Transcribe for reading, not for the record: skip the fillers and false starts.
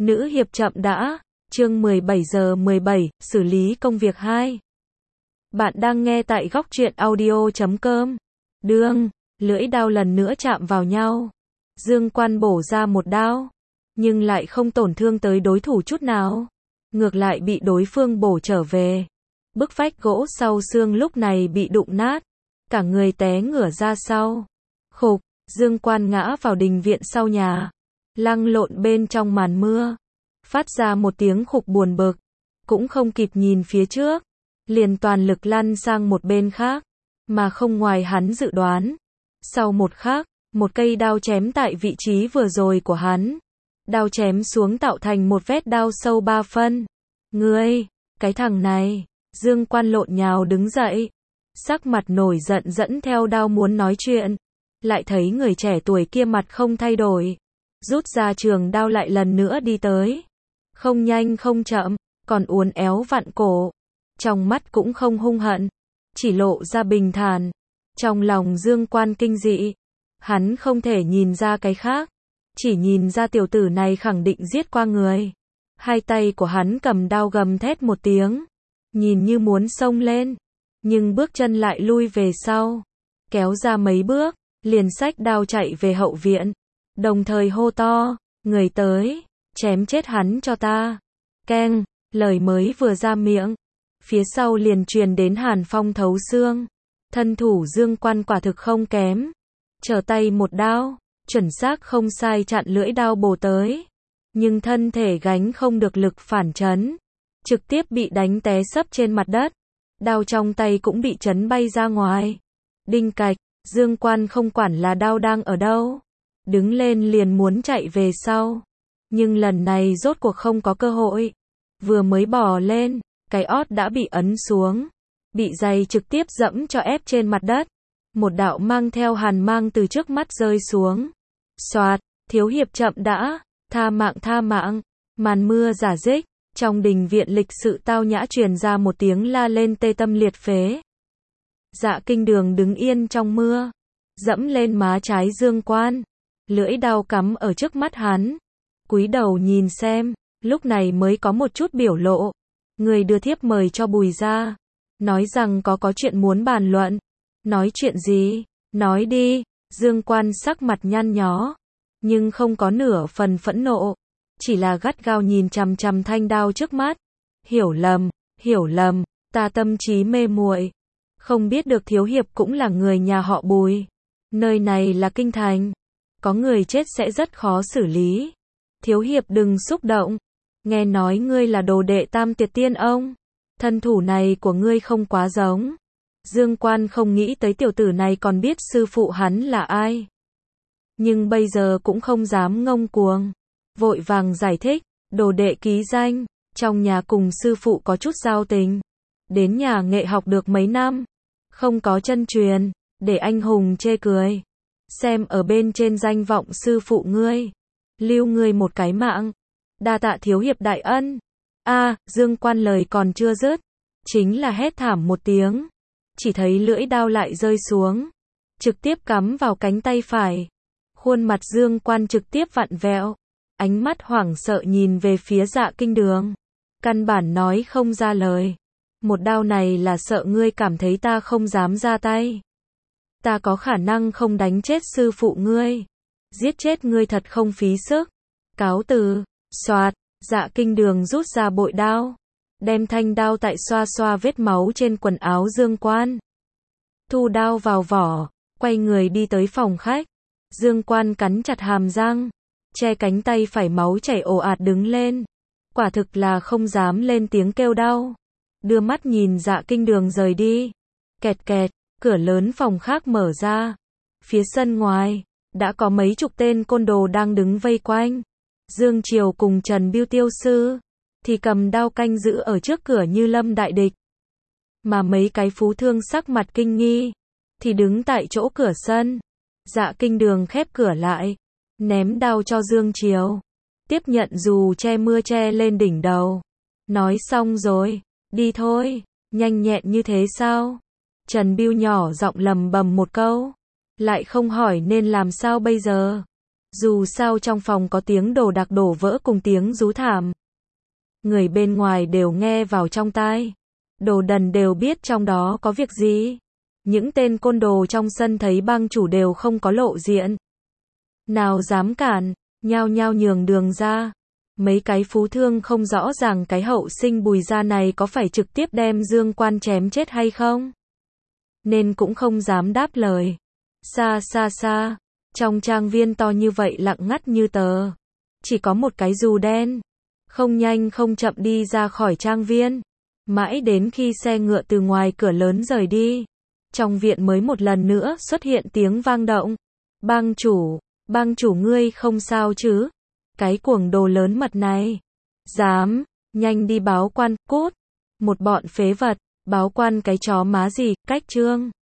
Nữ hiệp chậm đã, chương 17:17, xử lý công việc 2. Bạn đang nghe tại góc truyện audio.com. Đương, lưỡi đao lần nữa chạm vào nhau. Dương Quan bổ ra một đao, nhưng lại không tổn thương tới đối thủ chút nào. Ngược lại bị đối phương bổ trở về. Bức vách gỗ sau xương lúc này bị đụng nát. Cả người té ngửa ra sau. Khục, Dương Quan ngã vào đình viện sau nhà. Lăn lộn bên trong màn mưa. Phát ra một tiếng khục buồn bực. Cũng không kịp nhìn phía trước. Liền toàn lực lăn sang một bên khác. Mà không ngoài hắn dự đoán. Sau một khắc, một cây đao chém tại vị trí vừa rồi của hắn. Đao chém xuống tạo thành một vết đao sâu 3 phân. Ngươi, cái thằng này. Dương Quan lộn nhào đứng dậy. Sắc mặt nổi giận dẫn theo đao muốn nói chuyện. Lại thấy người trẻ tuổi kia mặt không thay đổi. Rút ra trường đao lại lần nữa đi tới. Không nhanh không chậm, còn uốn éo vặn cổ. Trong mắt cũng không hung hận. Chỉ lộ ra bình thản. Trong lòng Dương Quan kinh dị. Hắn không thể nhìn ra cái khác. Chỉ nhìn ra tiểu tử này khẳng định giết qua người. Hai tay của hắn cầm đao gầm thét một tiếng. Nhìn như muốn xông lên. Nhưng bước chân lại lui về sau. Kéo ra mấy bước. Liền xách đao chạy về hậu viện. Đồng thời hô to. Người tới. Chém chết hắn cho ta. Keng. Lời mới vừa ra miệng. Phía sau liền truyền đến hàn phong thấu xương. Thân thủ Dương Quan quả thực không kém. Trở tay một đao. Chuẩn xác không sai chặn lưỡi đao bổ tới. Nhưng thân thể gánh không được lực phản chấn. Trực tiếp bị đánh té sấp trên mặt đất. Đao trong tay cũng bị chấn bay ra ngoài. Đinh cạch, Dương Quan không quản là đao đang ở đâu. Đứng lên liền muốn chạy về sau. Nhưng lần này rốt cuộc không có cơ hội. Vừa mới bò lên, cái ót đã bị ấn xuống. Bị giày trực tiếp dẫm cho ép trên mặt đất. Một đạo mang theo hàn mang từ trước mắt rơi xuống. Xoạt, thiếu hiệp chậm đã, tha mạng tha mạng. Màn mưa rả rích. Trong đình viện lịch sự tao nhã truyền ra một tiếng la lên tê tâm liệt phế. Dạ Kinh Đường đứng yên trong mưa. Dẫm lên má trái Dương Quan. Lưỡi đao cắm ở trước mắt hắn. Cúi đầu nhìn xem. Lúc này mới có một chút biểu lộ. Người đưa thiếp mời cho Bùi ra. Nói rằng có chuyện muốn bàn luận. Nói chuyện gì? Nói đi. Dương Quan sắc mặt nhăn nhó. Nhưng không có nửa phần phẫn nộ. Chỉ là gắt gao nhìn chằm chằm thanh đao trước mắt. Hiểu lầm, ta tâm trí mê muội. Không biết được thiếu hiệp cũng là người nhà họ Bùi. Nơi này là kinh thành. Có người chết sẽ rất khó xử lý. Thiếu hiệp đừng xúc động. Nghe nói ngươi là đồ đệ Tam Tiệt Tiên ông. Thân thủ này của ngươi không quá giống. Dương Quan không nghĩ tới tiểu tử này còn biết sư phụ hắn là ai. Nhưng bây giờ cũng không dám ngông cuồng. Vội vàng giải thích, đồ đệ ký danh, trong nhà cùng sư phụ có chút giao tình. Đến nhà nghệ học được mấy năm. Không có chân truyền, để anh hùng chê cười. Xem ở bên trên danh vọng sư phụ ngươi. Lưu ngươi một cái mạng. Đa tạ thiếu hiệp đại ân. Dương Quan lời còn chưa dứt. Chính là hét thảm một tiếng. Chỉ thấy lưỡi đao lại rơi xuống. Trực tiếp cắm vào cánh tay phải. Khuôn mặt Dương Quan trực tiếp vặn vẹo. Ánh mắt hoảng sợ nhìn về phía Dạ Kinh Đường. Căn bản nói không ra lời. Một đao này là sợ ngươi cảm thấy ta không dám ra tay. Ta có khả năng không đánh chết sư phụ ngươi. Giết chết ngươi thật không phí sức. Cáo từ. Xoạt, Dạ Kinh Đường rút ra bội đao. Đem thanh đao tại xoa xoa vết máu trên quần áo Dương Quan. Thu đao vào vỏ. Quay người đi tới phòng khách. Dương Quan cắn chặt hàm răng. Che cánh tay phải máu chảy ồ ạt đứng lên. Quả thực là không dám lên tiếng kêu đau. Đưa mắt nhìn Dạ Kinh Đường rời đi. Kẹt kẹt, cửa lớn phòng khác mở ra. Phía sân ngoài, đã có mấy chục tên côn đồ đang đứng vây quanh. Dương Triều cùng Trần Biêu Tiêu Sư, thì cầm đao canh giữ ở trước cửa như lâm đại địch. Mà mấy cái phú thương sắc mặt kinh nghi, thì đứng tại chỗ cửa sân. Dạ Kinh Đường khép cửa lại. Ném đao cho Dương Triều. Tiếp nhận dù che mưa che lên đỉnh đầu. Nói xong rồi. Đi thôi. Nhanh nhẹn như thế sao? Trần Biêu nhỏ giọng lầm bầm một câu. Lại không hỏi nên làm sao bây giờ. Dù sao trong phòng có tiếng đồ đạc đổ vỡ cùng tiếng rú thảm. Người bên ngoài đều nghe vào trong tai. Đồ đần đều biết trong đó có việc gì. Những tên côn đồ trong sân thấy bang chủ đều không có lộ diện. Nào dám cản, nhao nhao nhường đường ra. Mấy cái phú thương không rõ ràng cái hậu sinh Bùi gia này có phải trực tiếp đem Dương Quan chém chết hay không, nên cũng không dám đáp lời. Xa xa xa, trong trang viên to như vậy lặng ngắt như tờ. Chỉ có một cái dù đen, không nhanh không chậm đi ra khỏi trang viên. Mãi đến khi xe ngựa từ ngoài cửa lớn rời đi, trong viện mới một lần nữa xuất hiện tiếng vang động. Bang chủ ngươi không sao chứ? Cái cuồng đồ lớn mật này. Dám, nhanh đi báo quan, cút. Một bọn phế vật, báo quan cái chó má gì, cách trương.